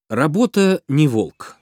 Работа не волк.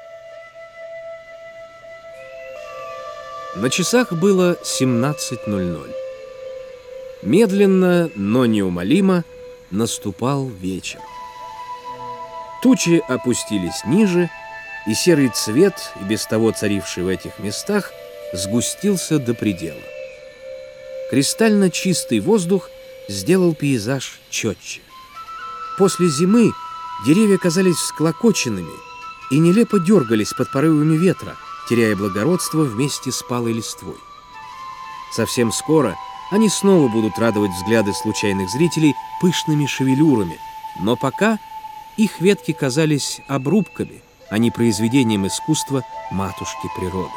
На часах было 17:00. Медленно, но неумолимо наступал вечер. Тучи опустились ниже, и серый цвет, и без того царивший в этих местах, сгустился до предела. Кристально чистый воздух сделал пейзаж четче. После зимы деревья казались всклокоченными и нелепо дергались под порывами ветра, теряя благородство вместе с палой листвой. Совсем скоро они снова будут радовать взгляды случайных зрителей пышными шевелюрами, но пока их ветки казались обрубками, а не произведением искусства матушки природы.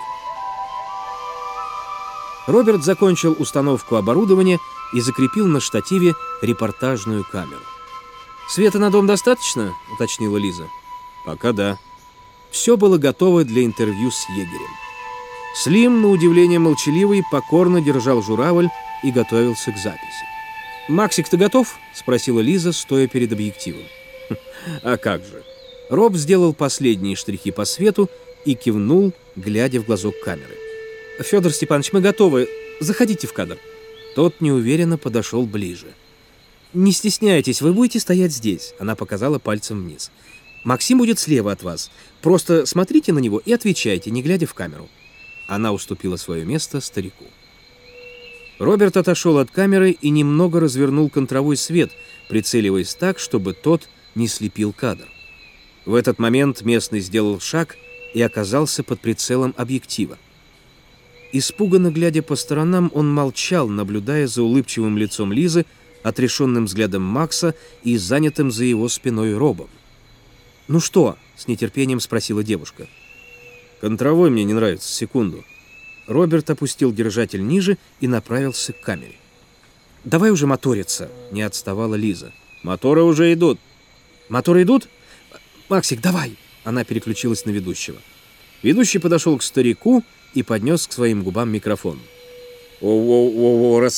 Роберт закончил установку оборудования и закрепил на штативе репортажную камеру. «Света на дом достаточно?» — уточнила Лиза. «Пока да». Все было готово для интервью с егерем. Слим, на удивление молчаливый, покорно держал журавль и готовился к записи. «Максик, ты готов?» — спросила Лиза, стоя перед объективом. «А как же?» Роб сделал последние штрихи по свету и кивнул, глядя в глазок камеры. «Федор Степанович, мы готовы. Заходите в кадр». Тот неуверенно подошел ближе. «Не стесняйтесь, вы будете стоять здесь», — она показала пальцем вниз. «Максим будет слева от вас. Просто смотрите на него и отвечайте, не глядя в камеру». Она уступила свое место старику. Роберт отошел от камеры и немного развернул контровой свет, прицеливаясь так, чтобы тот не слепил кадр. В этот момент местный сделал шаг и оказался под прицелом объектива. Испуганно глядя по сторонам, он молчал, наблюдая за улыбчивым лицом Лизы, отрешенным взглядом Макса и занятым за его спиной Робом. «Ну что?» — с нетерпением спросила девушка. «Контровой мне не нравится, секунду». Роберт опустил держатель ниже и направился к камере. «Давай уже моториться», — не отставала Лиза. «Моторы уже идут». «Моторы идут? Максик, давай!» Она переключилась на ведущего. Ведущий подошел к старику и поднес к своим губам микрофон. Раз,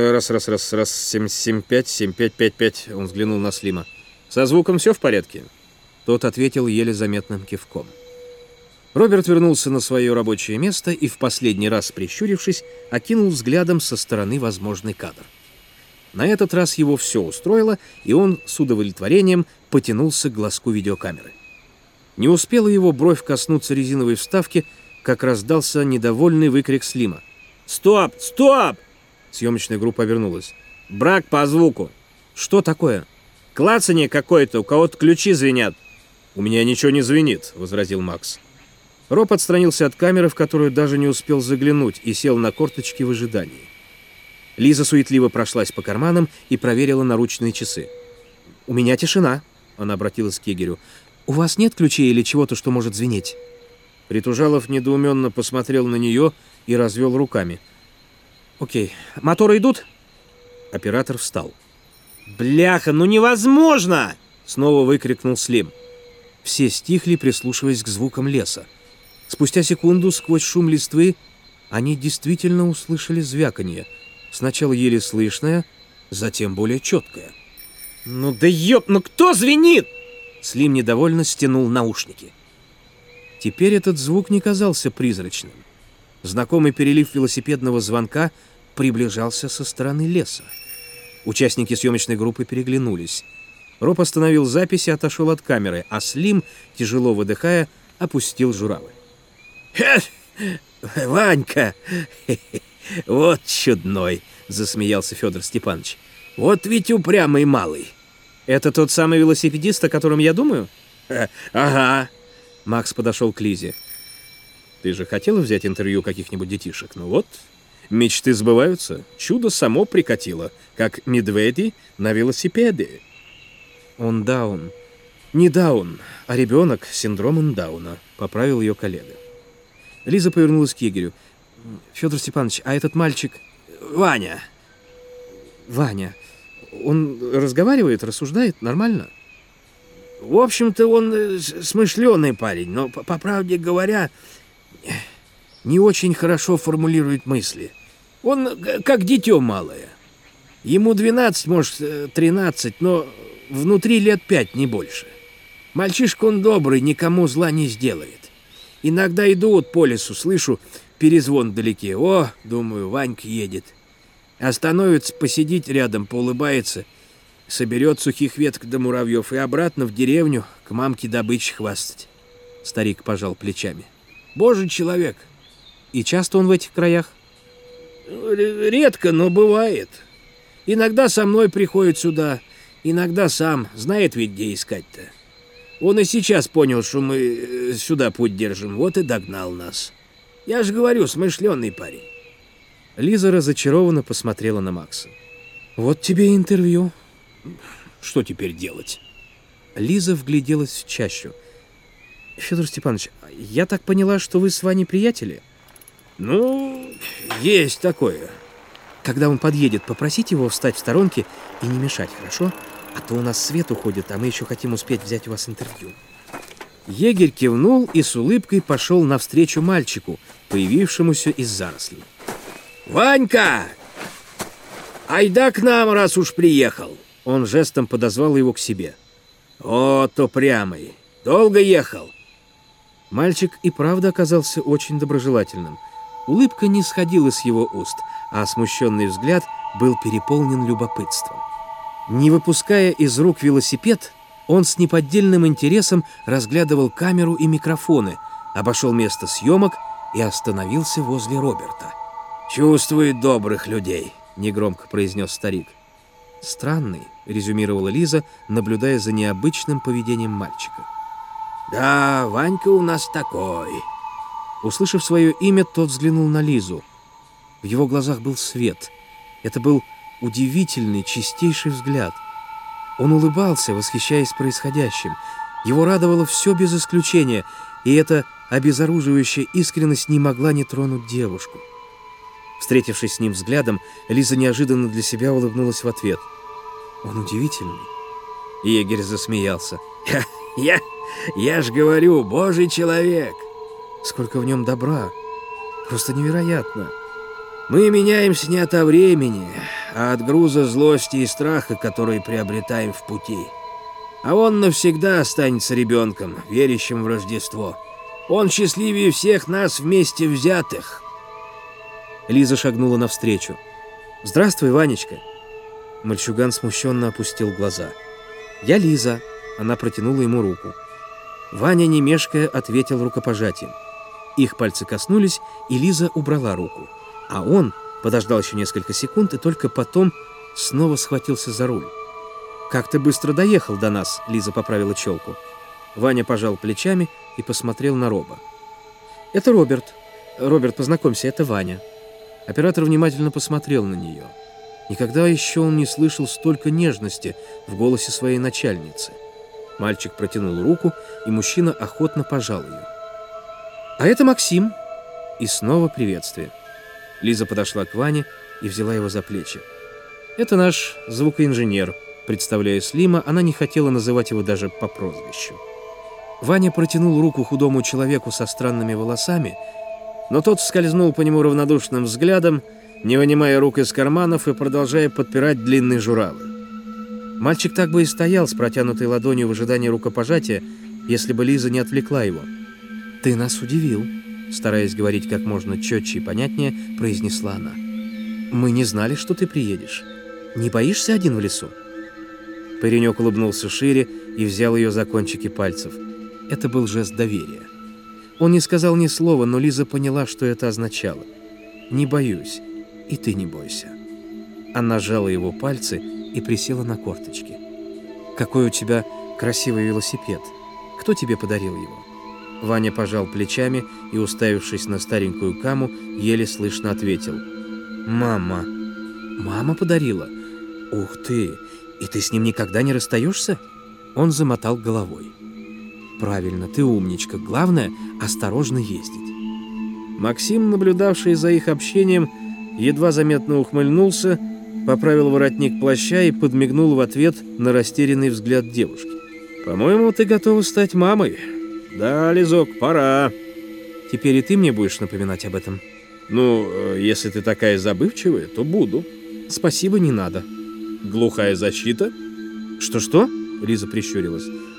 7-5. Он взглянул на Слима. «Со звуком все в порядке?» Тот ответил еле заметным кивком. Роберт вернулся на свое рабочее место и, в последний раз прищурившись, окинул взглядом со стороны возможный кадр. На этот раз его все устроило, и он с удовлетворением потянулся к глазку видеокамеры. Не успела его бровь коснуться резиновой вставки, как раздался недовольный выкрик Слима. «Стоп! Стоп!» Съемочная группа обернулась. «Брак по звуку». «Что такое?» «Клацанье какое-то, у кого-то ключи звенят». «У меня ничего не звенит», — возразил Макс. Роб отстранился от камеры, в которую даже не успел заглянуть, и сел на корточки в ожидании. Лиза суетливо прошлась по карманам и проверила наручные часы. «У меня тишина», — она обратилась к егерю. «У вас нет ключей или чего-то, что может звенеть?» Притужалов недоуменно посмотрел на нее и развел руками. «Окей. Моторы идут?» Оператор встал. «Бляха, ну невозможно!» Снова выкрикнул Слим. Все стихли, прислушиваясь к звукам леса. Спустя секунду, сквозь шум листвы, они действительно услышали звяканье. Сначала еле слышное, затем более четкое. «Ну да ну кто звенит?» Слим недовольно стянул наушники. Теперь этот звук не казался призрачным. Знакомый перелив велосипедного звонка приближался со стороны леса. Участники съемочной группы переглянулись. Роб остановил запись и отошел от камеры, а Слим, тяжело выдыхая, опустил журавль. «Ванька, вот чудной!» — засмеялся Федор Степанович. «Вот ведь упрямый малый!» «Это тот самый велосипедист, о котором я думаю?» «Ага!» Макс подошел к Лизе. «Ты же хотела взять интервью каких-нибудь детишек? Ну вот, мечты сбываются. Чудо само прикатило, как медведи на велосипеде». «Он даун. Не даун, а ребенок с синдромом Дауна», — поправил ее коллега. Лиза повернулась к егерю. «Федор Степанович, а этот мальчик...» «Ваня». «Ваня. Он разговаривает, рассуждает нормально?» «В общем-то, он смышленый парень, но, по правде говоря, не очень хорошо формулирует мысли. Он как дитё малое. Ему 12, может, 13, но внутри лет 5, не больше. Мальчишка он добрый, никому зла не сделает. Иногда иду вот по лесу, слышу перезвон вдалеке. О, думаю, Ванька едет. Остановится, посидит рядом, поулыбается, соберет сухих веток до муравьев и обратно в деревню к мамке добычи хвастать. Старик пожал плечами. Божий человек. И часто он в этих краях? Редко, но бывает. Иногда со мной приходит сюда, иногда сам. Знает ведь, где искать-то. Он и сейчас понял, что мы сюда путь держим, вот и догнал нас. Я же говорю, смышленый парень. Лиза разочарованно посмотрела на Макса. Вот тебе и интервью. Что теперь делать? Лиза вгляделась в чащу. Федор Степанович, я так поняла, что вы с Ваней приятели? Ну, есть такое. Когда он подъедет, попросите его встать в сторонке и не мешать, хорошо? А то у нас свет уходит, а мы еще хотим успеть взять у вас интервью. Егерь кивнул и с улыбкой пошел навстречу мальчику, появившемуся из зарослей. «Ванька! Айда к нам, раз уж приехал!» Он жестом подозвал его к себе. «Вот упрямый! Долго ехал?» Мальчик и правда оказался очень доброжелательным. Улыбка не сходила с его уст, а смущенный взгляд был переполнен любопытством. Не выпуская из рук велосипед, он с неподдельным интересом разглядывал камеру и микрофоны, обошел место съемок и остановился возле Роберта. «Чувствует добрых людей», — негромко произнес старик. «Странный», — резюмировала Лиза, наблюдая за необычным поведением мальчика. «Да, Ванька у нас такой». Услышав свое имя, тот взглянул на Лизу. В его глазах был свет. Это был удивительный, чистейший взгляд. Он улыбался, восхищаясь происходящим. Его радовало все без исключения, и эта обезоруживающая искренность не могла не тронуть девушку. Встретившись с ним взглядом, Лиза неожиданно для себя улыбнулась в ответ. «Он удивительный». Егерь засмеялся. Я ж говорю, Божий человек. Сколько в нем добра. Просто невероятно. Мы меняемся не от времени, а от груза злости и страха, которые приобретаем в пути. А он навсегда останется ребенком, верящим в Рождество. Он счастливее всех нас вместе взятых. Лиза шагнула навстречу. «Здравствуй, Ванечка». Мальчуган смущенно опустил глаза. «Я Лиза». Она протянула ему руку. Ваня, не мешкая, ответил рукопожатием. Их пальцы коснулись, и Лиза убрала руку. А он подождал еще несколько секунд и только потом снова схватился за руль. «Как ты быстро доехал до нас», — Лиза поправила челку. Ваня пожал плечами и посмотрел на Роба. «Это Роберт. Роберт, познакомься, это Ваня». Оператор внимательно посмотрел на нее. Никогда еще он не слышал столько нежности в голосе своей начальницы. Мальчик протянул руку, и мужчина охотно пожал ее. «А это Максим». И снова приветствие. Лиза подошла к Ване и взяла его за плечи. «Это наш звукоинженер». Представляя Слима, она не хотела называть его даже по прозвищу. Ваня протянул руку худому человеку со странными волосами, но тот скользнул по нему равнодушным взглядом, не вынимая рук из карманов и продолжая подпирать длинные журавль. Мальчик так бы и стоял с протянутой ладонью в ожидании рукопожатия, если бы Лиза не отвлекла его. «Ты нас удивил», — стараясь говорить как можно четче и понятнее, произнесла она. «Мы не знали, что ты приедешь. Не боишься один в лесу?» Паренек улыбнулся шире и взял ее за кончики пальцев. Это был жест доверия. Он не сказал ни слова, но Лиза поняла, что это означало. «Не боюсь, и ты не бойся». Она сжала его пальцы и присела на корточки. «Какой у тебя красивый велосипед! Кто тебе подарил его?» Ваня пожал плечами и, уставившись на старенькую каму, еле слышно ответил. «Мама». «Мама подарила? Ух ты! И ты с ним никогда не расстаешься?» Он замотал головой. «Правильно, ты умничка. Главное — осторожно ездить». Максим, наблюдавший за их общением, едва заметно ухмыльнулся, поправил воротник плаща и подмигнул в ответ на растерянный взгляд девушки. «По-моему, ты готова стать мамой. Да, Лизок, пора. Теперь и ты мне будешь напоминать об этом?» «Ну, если ты такая забывчивая, то буду». «Спасибо, не надо». «Глухая защита?» «Что-что?» — Лиза прищурилась.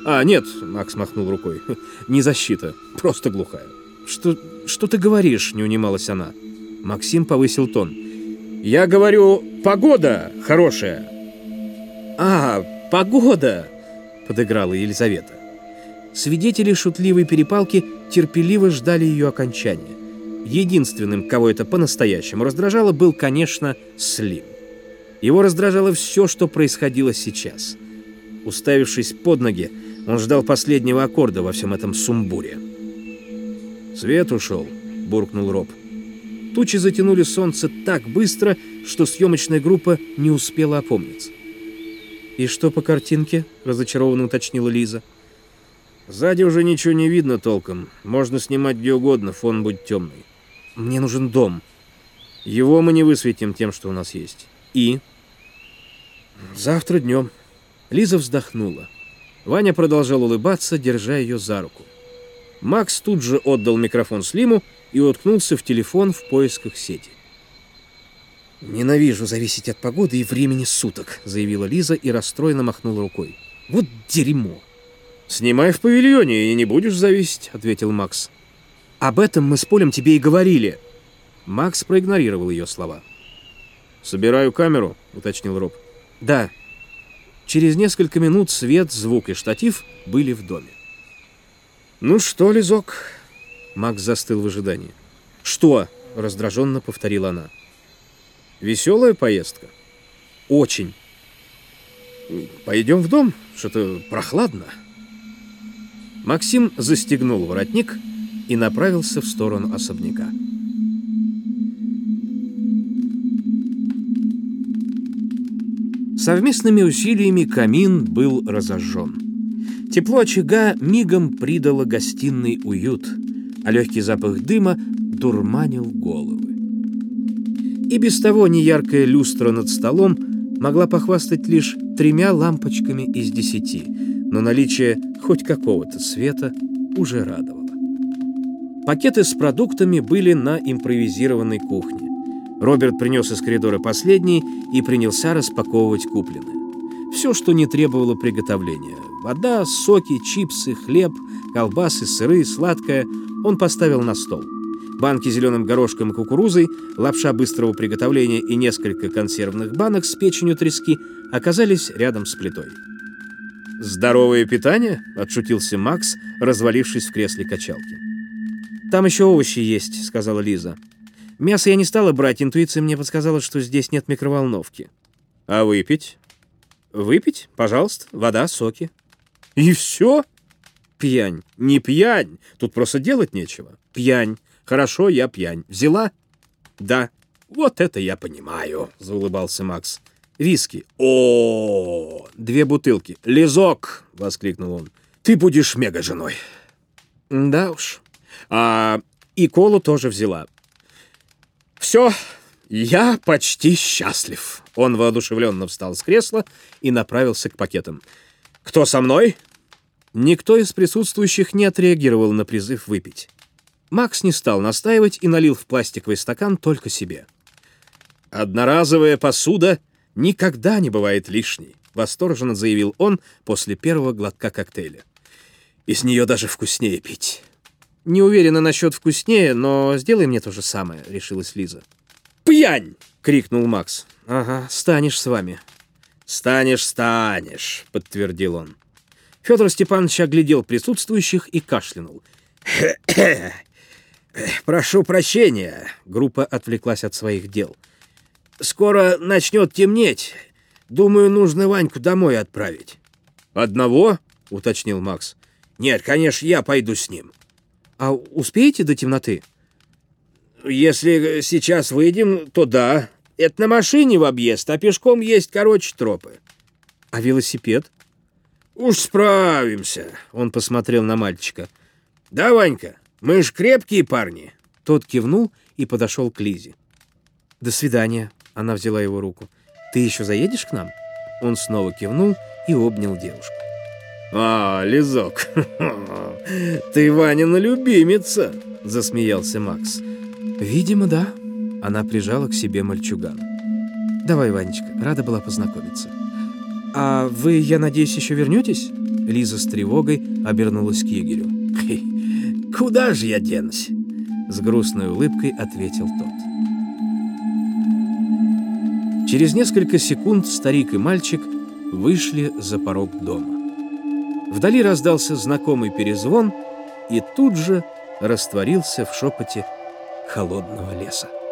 «А, нет», — Макс махнул рукой, — «не защита, просто глухая». Что ты говоришь?» — не унималась она. Максим повысил тон. «Я говорю, погода хорошая». «А, погода!» — подыграла Елизавета. Свидетели шутливой перепалки терпеливо ждали ее окончания. Единственным, кого это по-настоящему раздражало, был, конечно, Слим. Его раздражало все, что происходило сейчас. Уставившись под ноги, он ждал последнего аккорда во всем этом сумбуре. «Свет ушел», — буркнул Роб. Тучи затянули солнце так быстро, что съемочная группа не успела опомниться. «И что по картинке?» — разочарованно уточнила Лиза. «Сзади уже ничего не видно толком. Можно снимать где угодно, фон будет темный. «Мне нужен дом». Его мы не высветим тем, что у нас есть. «И?» «Завтра днем». Лиза вздохнула. Ваня продолжал улыбаться, держа ее за руку. Макс тут же отдал микрофон Слиму и уткнулся в телефон в поисках сети. «Ненавижу зависеть от погоды и времени суток», — заявила Лиза и расстроенно махнула рукой. «Вот дерьмо!» «Снимай в павильоне, и не будешь зависеть», — ответил Макс. «Об этом мы с Полем тебе и говорили». Макс проигнорировал ее слова. «Собираю камеру», — уточнил Роб. «Да». Через несколько минут свет, звук и штатив были в доме. «Ну что, Лизок?» Макс застыл в ожидании. «Что?» — раздраженно повторила она. «Веселая поездка?» «Очень». «Пойдем в дом? Что-то прохладно». Максим застегнул воротник и направился в сторону особняка. Совместными усилиями камин был разожжен. Тепло очага мигом придало гостиной уют, а легкий запах дыма дурманил головы. И без того неяркая люстра над столом могла похвастать лишь 3 лампочками из 10, но наличие хоть какого-то света уже радовало. Пакеты с продуктами были на импровизированной кухне. Роберт принес из коридора последний и принялся распаковывать купленное. Все, что не требовало приготовления. Вода, соки, чипсы, хлеб, колбасы, сыры, сладкое он поставил на стол. Банки с зеленым горошком и кукурузой, лапша быстрого приготовления и несколько консервных банок с печенью трески оказались рядом с плитой. «Здоровое питание?» — отшутился Макс, развалившись в кресле качалки. «Там еще овощи есть», — сказала Лиза. «Мясо я не стала брать, интуиция мне подсказала, что здесь нет микроволновки». «А выпить?» «Выпить? Пожалуйста. Вода, соки». «И все?» «Пьянь». «Не пьянь. Тут просто делать нечего». «Пьянь. Хорошо, я пьянь. Взяла?» «Да». «Вот это я понимаю», — заулыбался Макс. «Виски». «О, 2 бутылки». «Лизок!» — воскликнул он. «Ты будешь мега-женой». «Да уж». И колу тоже взяла. «Все, я почти счастлив». Он воодушевленно встал с кресла и направился к пакетам. «Кто со мной?» Никто из присутствующих не отреагировал на призыв выпить. Макс не стал настаивать и налил в пластиковый стакан только себе. «Одноразовая посуда никогда не бывает лишней», — восторженно заявил он после первого глотка коктейля. «И с нее даже вкуснее пить». «Не уверена насчет вкуснее, но сделай мне то же самое», — решилась Лиза. «Пьянь!» — крикнул Макс. «Ага, станешь с вами». «Станешь», — подтвердил он. Федор Степанович оглядел присутствующих и кашлянул. «Прошу прощения», — группа отвлеклась от своих дел. «Скоро начнет темнеть. Думаю, нужно Ваньку домой отправить». «Одного?» — уточнил Макс. «Нет, конечно, я пойду с ним». «А успеете до темноты?» «Если сейчас выйдем, то да. Это на машине в объезд, а пешком есть короче тропы». «А велосипед?» «Уж справимся», — он посмотрел на мальчика. «Да, Ванька, мы ж крепкие парни». Тот кивнул и подошел к Лизе. «До свидания», — она взяла его руку. «Ты еще заедешь к нам?» Он снова кивнул и обнял девушку. Лизок, ты Ванина любимица», — засмеялся Макс. «Видимо, да». Она прижала к себе мальчугана. «Давай, Ванечка, рада была познакомиться. А вы, я надеюсь, еще вернетесь?» Лиза с тревогой обернулась к егерю. «Куда же я денусь?» — с грустной улыбкой ответил тот. Через несколько секунд старик и мальчик вышли за порог дома. Вдали раздался знакомый перезвон и тут же растворился в шепоте холодного леса.